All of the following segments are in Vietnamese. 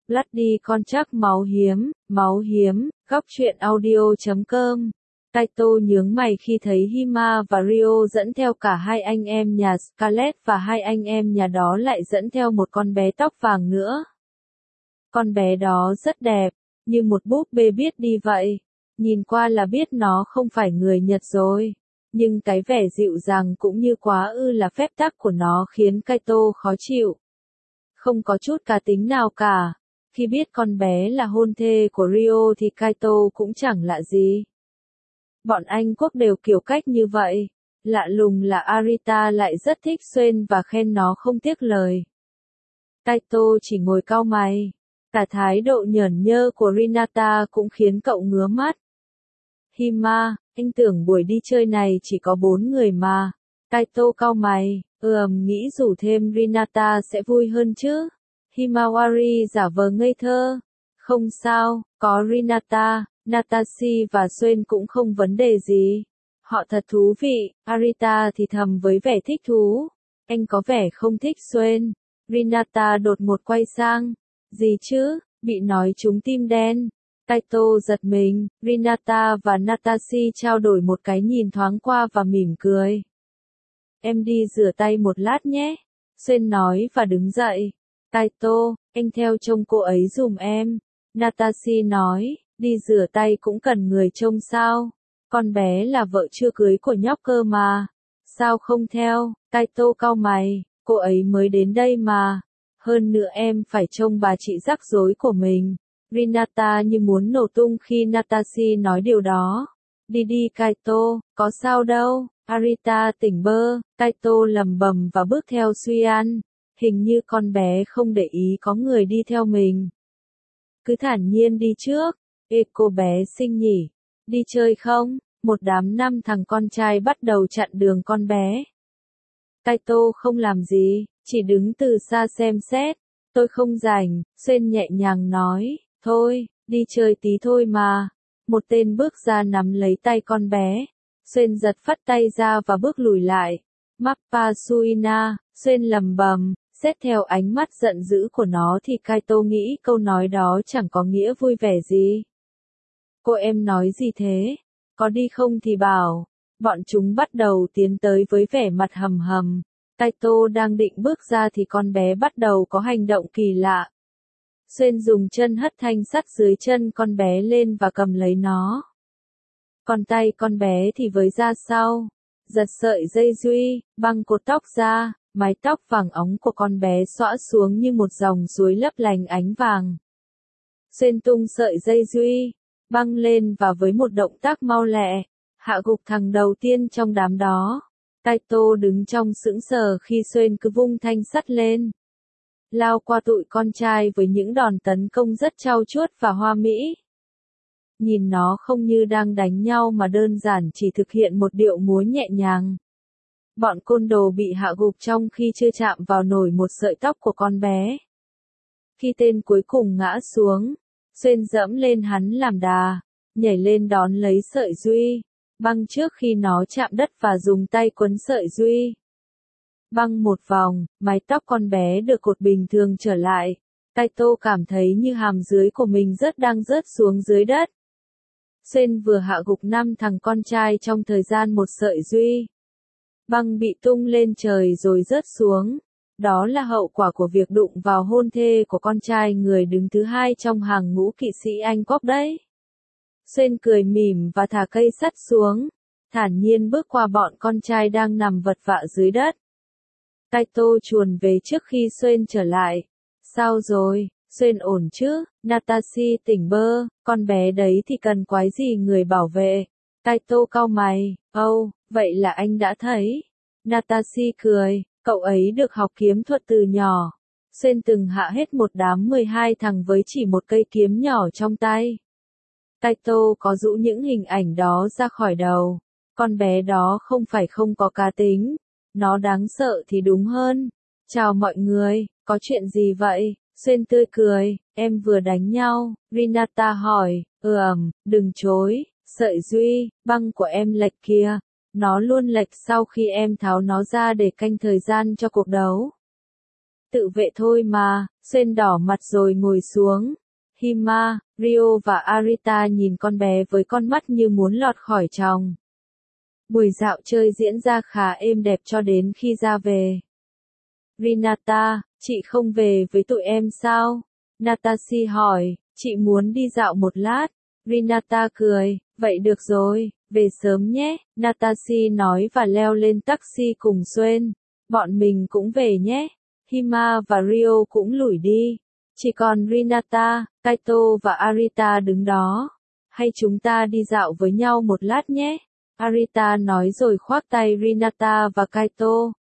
Bloody con chắc máu hiếm, góc truyện audio.com. Kaito nhướng mày khi thấy Hima và Rio dẫn theo cả hai anh em nhà Scarlett và hai anh em nhà đó lại dẫn theo một con bé tóc vàng nữa. Con bé đó rất đẹp, như một búp bê biết đi vậy. Nhìn qua là biết nó không phải người Nhật rồi. Nhưng cái vẻ dịu dàng cũng như quá ư là phép tắc của nó khiến Kaito khó chịu. Không có chút cá tính nào cả. Khi biết con bé là hôn thê của Rio thì Kaito cũng chẳng lạ gì. Bọn Anh Quốc đều kiểu cách như vậy. Lạ lùng là Arita lại rất thích Suen và khen nó không tiếc lời. Kaito chỉ ngồi cau mày. Cả thái độ nhởn nhơ của Rinata cũng khiến cậu ngứa mắt. Hima, anh tưởng buổi đi chơi này chỉ có 4 người mà. Kaito cau mày, nghĩ rủ thêm Rinata sẽ vui hơn chứ. Himawari giả vờ ngây thơ. Không sao, có Rinata, Natashi và Suen cũng không vấn đề gì. Họ thật thú vị, Arita thì thầm với vẻ thích thú. Anh có vẻ không thích Suen. Rinata đột ngột quay sang. Gì chứ, bị nói trúng tim đen. Kaito giật mình, Rinata và Natashi trao đổi một cái nhìn thoáng qua và mỉm cười. Em đi rửa tay một lát nhé. Suen nói và đứng dậy. Kaito, anh theo trông cô ấy giùm em. Natashi nói, đi rửa tay cũng cần người trông sao? Con bé là vợ chưa cưới của nhóc cơ mà. Sao không theo? Kaito cau mày, cô ấy mới đến đây mà. Hơn nữa em phải trông bà chị rắc rối của mình. Rinata như muốn nổ tung khi Natashi nói điều đó. Đi đi Kaito, có sao đâu. Arita tỉnh bơ, Kaito lầm bầm và bước theo Suyan. Hình như con bé không để ý có người đi theo mình. Cứ thản nhiên đi trước. Ê cô bé xinh nhỉ. Đi chơi không? Một đám 5 thằng con trai bắt đầu chặn đường con bé. Kaito không làm gì, chỉ đứng từ xa xem xét. Tôi không rảnh, Suen nhẹ nhàng nói. Thôi, đi chơi tí thôi mà. Một tên bước ra nắm lấy tay con bé. Suen giật phắt tay ra và bước lùi lại. Mappa Suina, Suen lầm bầm. Xét theo ánh mắt giận dữ của nó thì Kaito nghĩ câu nói đó chẳng có nghĩa vui vẻ gì. Cô em nói gì thế? Có đi không thì bảo. Bọn chúng bắt đầu tiến tới với vẻ mặt hầm hầm. Kaito đang định bước ra thì con bé bắt đầu có hành động kỳ lạ. Suen dùng chân hất thanh sắt dưới chân con bé lên và cầm lấy nó. Còn tay con bé thì với ra sau. Giật sợi dây duy, băng cột tóc ra. Mái tóc vàng óng của con bé xõa xuống như một dòng suối lấp lánh ánh vàng. Suen tung sợi dây duy, băng lên và với một động tác mau lẹ, hạ gục thằng đầu tiên trong đám đó. Kaito đứng trong sững sờ khi Suen cứ vung thanh sắt lên. Lao qua tụi con trai với những đòn tấn công rất trau chuốt và hoa mỹ. Nhìn nó không như đang đánh nhau mà đơn giản chỉ thực hiện một điệu múa nhẹ nhàng. Bọn côn đồ bị hạ gục trong khi chưa chạm vào nổi một sợi tóc của con bé. Khi tên cuối cùng ngã xuống, Suen dẫm lên hắn làm đà, nhảy lên đón lấy sợi duy, băng trước khi nó chạm đất và dùng tay quấn sợi duy. Băng một vòng, mái tóc con bé được cột bình thường trở lại. Kaito cảm thấy như hàm dưới của mình đang rớt xuống dưới đất. Suen vừa hạ gục 5 thằng con trai trong thời gian một sợi duy. Băng bị tung lên trời rồi rớt xuống. Đó là hậu quả của việc đụng vào hôn thê của con trai người đứng thứ 2 trong hàng ngũ kỵ sĩ Anh Quốc đấy. Suen cười mỉm và thả cây sắt xuống. Thản nhiên bước qua bọn con trai đang nằm vật vã dưới đất. Kaito chuồn về trước khi Suen trở lại. Sao rồi, Suen ổn chứ? Natashi tỉnh bơ, con bé đấy thì cần quái gì người bảo vệ. Kaito cau mày, vậy là anh đã thấy. Natashi cười, cậu ấy được học kiếm thuật từ nhỏ. Suen từng hạ hết một đám 12 thằng với chỉ một cây kiếm nhỏ trong tay. Kaito có rũ những hình ảnh đó ra khỏi đầu. Con bé đó không phải không có cá tính. Nó đáng sợ thì đúng hơn. Chào mọi người, có chuyện gì vậy? Suen tươi cười, em vừa đánh nhau. Rinata hỏi, đừng chối. Sợi duy, băng của em lệch kìa. Nó luôn lệch sau khi em tháo nó ra để canh thời gian cho cuộc đấu. Tự vệ thôi mà, Suen đỏ mặt rồi ngồi xuống. Hima, Rio và Arita nhìn con bé với con mắt như muốn lọt khỏi tròng. Buổi dạo chơi diễn ra khá êm đẹp cho đến khi ra về. Rinata, chị không về với tụi em sao? Natashi hỏi, chị muốn đi dạo một lát. Rinata cười, vậy được rồi, về sớm nhé. Natashi nói và leo lên taxi cùng Suen. Bọn mình cũng về nhé. Hima và Rio cũng lủi đi. Chỉ còn Rinata, Kaito và Arita đứng đó. Hay chúng ta đi dạo với nhau một lát nhé. Arita nói rồi khoác tay Rinata và Kaito.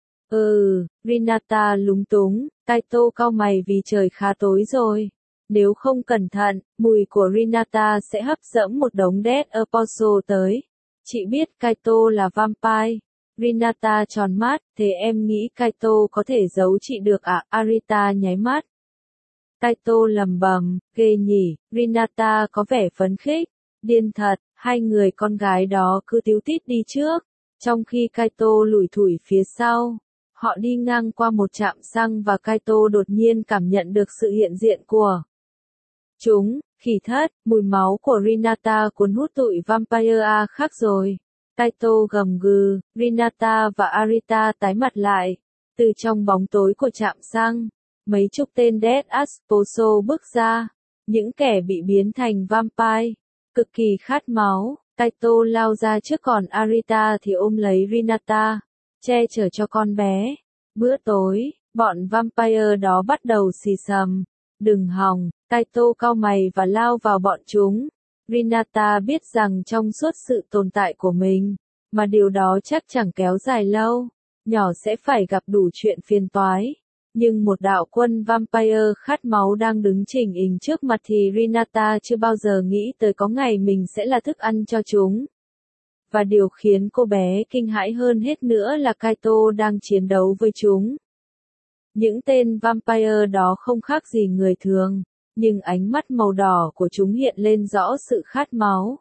Rinata lúng túng, Kaito cau mày vì trời khá tối rồi. Nếu không cẩn thận, mùi của Rinata sẽ hấp dẫn một đống Dead Apostle tới. Chị biết Kaito là vampire. Rinata tròn mắt, thế em nghĩ Kaito có thể giấu chị được à? Arita nháy mắt. Kaito lầm bầm, ghê nhỉ, Rinata có vẻ phấn khích. Điên thật, hai người con gái đó cứ tíu tít đi trước, trong khi Kaito lủi thủi phía sau. Họ đi ngang qua một trạm xăng và Kaito đột nhiên cảm nhận được sự hiện diện của chúng. Khỉ thất, mùi máu của Rinata cuốn hút tụi vampire khác rồi. Kaito gầm gừ, Rinata và Arita tái mặt lại. Từ trong bóng tối của trạm xăng, mấy chục tên Dead Apostle bước ra. Những kẻ bị biến thành vampire, cực kỳ khát máu. Kaito lao ra trước, còn Arita thì ôm lấy Rinata, che chở cho con bé. Bữa tối, bọn vampire đó bắt đầu xì xầm. Đừng hòng, Kaito cau mày và lao vào bọn chúng. Rinata biết rằng trong suốt sự tồn tại của mình, mà điều đó chắc chẳng kéo dài lâu, nhỏ sẽ phải gặp đủ chuyện phiền toái. Nhưng một đạo quân vampire khát máu đang đứng chỉnh hình trước mặt thì Rinata chưa bao giờ nghĩ tới có ngày mình sẽ là thức ăn cho chúng. Và điều khiến cô bé kinh hãi hơn hết nữa là Kaito đang chiến đấu với chúng. Những tên vampire đó không khác gì người thường, nhưng ánh mắt màu đỏ của chúng hiện lên rõ sự khát máu.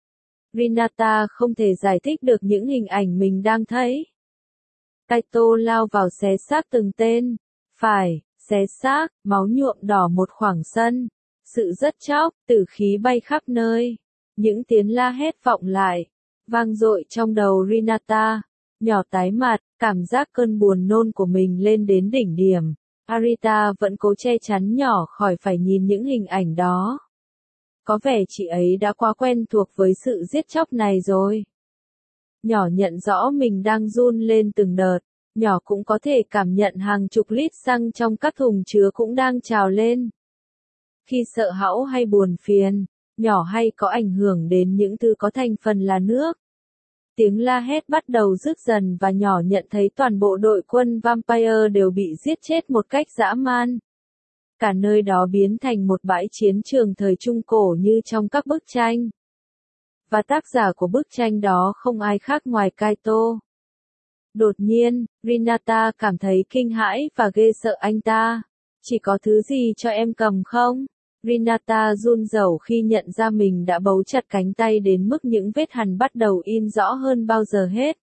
Rinata không thể giải thích được những hình ảnh mình đang thấy. Kaito lao vào xé xác từng tên. Phải, xé xác, máu nhuộm đỏ một khoảng sân. Sự rất chóc, tử khí bay khắp nơi. Những tiếng la hét vọng lại, vang dội trong đầu Rinata. Nhỏ tái mặt, cảm giác cơn buồn nôn của mình lên đến đỉnh điểm. Arita vẫn cố che chắn nhỏ khỏi phải nhìn những hình ảnh đó. Có vẻ chị ấy đã quá quen thuộc với sự giết chóc này rồi. Nhỏ nhận rõ mình đang run lên từng đợt. Nhỏ cũng có thể cảm nhận hàng chục lít xăng trong các thùng chứa cũng đang trào lên. Khi sợ hãi hay buồn phiền, nhỏ hay có ảnh hưởng đến những thứ có thành phần là nước. Tiếng la hét bắt đầu dứt dần và nhỏ nhận thấy toàn bộ đội quân vampire đều bị giết chết một cách dã man. Cả nơi đó biến thành một bãi chiến trường thời Trung Cổ như trong các bức tranh. Và tác giả của bức tranh đó không ai khác ngoài Kaito. Đột nhiên, Rinata cảm thấy kinh hãi và ghê sợ anh ta. Chỉ có thứ gì cho em cầm không? Rinata run rẩy khi nhận ra mình đã bấu chặt cánh tay đến mức những vết hằn bắt đầu in rõ hơn bao giờ hết.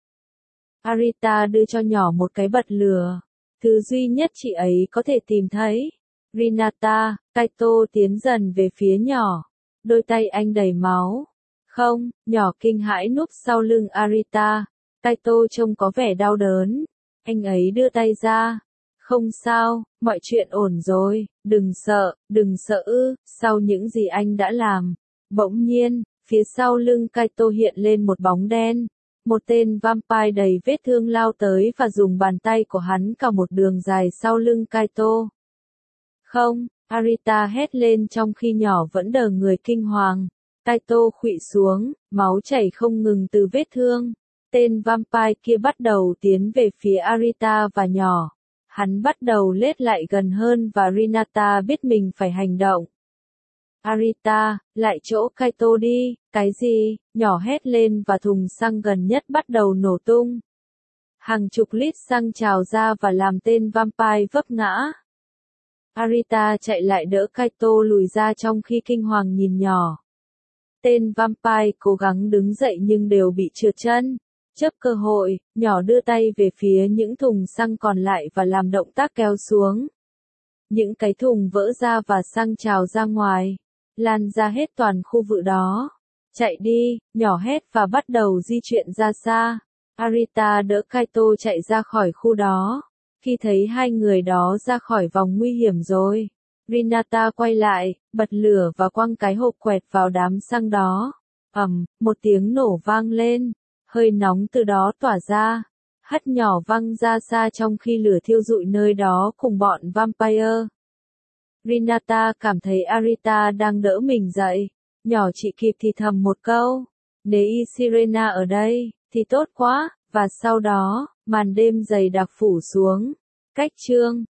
Arita đưa cho nhỏ một cái bật lửa. Thứ duy nhất chị ấy có thể tìm thấy. Rinata, Kaito tiến dần về phía nhỏ. Đôi tay anh đầy máu. Không, nhỏ kinh hãi núp sau lưng Arita. Kaito trông có vẻ đau đớn. Anh ấy đưa tay ra. Không sao, mọi chuyện ổn rồi, đừng sợ ư, sau những gì anh đã làm. Bỗng nhiên, phía sau lưng Kaito hiện lên một bóng đen. Một tên vampire đầy vết thương lao tới và dùng bàn tay của hắn cào một đường dài sau lưng Kaito. Không, Arita hét lên trong khi nhỏ vẫn đờ người kinh hoàng. Kaito khuỵu xuống, máu chảy không ngừng từ vết thương. Tên vampire kia bắt đầu tiến về phía Arita và nhỏ. Hắn bắt đầu lết lại gần hơn và Rinata biết mình phải hành động. Arita, lại chỗ Kaito đi, cái gì? Nhỏ hét lên và thùng xăng gần nhất bắt đầu nổ tung. Hàng chục lít xăng trào ra và làm tên vampire vấp ngã. Arita chạy lại đỡ Kaito lùi ra trong khi kinh hoàng nhìn nhỏ. Tên vampire cố gắng đứng dậy nhưng đều bị trượt chân. Chớp cơ hội, nhỏ đưa tay về phía những thùng xăng còn lại và làm động tác kéo xuống. Những cái thùng vỡ ra và xăng trào ra ngoài, lan ra hết toàn khu vực đó. Chạy đi, nhỏ hét và bắt đầu di chuyển ra xa. Arita đỡ Kaito chạy ra khỏi khu đó. Khi thấy hai người đó ra khỏi vòng nguy hiểm rồi, Rinata quay lại, bật lửa và quăng cái hộp quẹt vào đám xăng đó. Một tiếng nổ vang lên, hơi nóng từ đó tỏa ra, hắt nhỏ văng ra xa trong khi lửa thiêu rụi nơi đó cùng bọn vampire. Rinata cảm thấy Arita đang đỡ mình dậy, nhỏ chỉ kịp thì thầm một câu, nếu Sirena ở đây, thì tốt quá, và sau đó, màn đêm dày đặc phủ xuống. Cách chương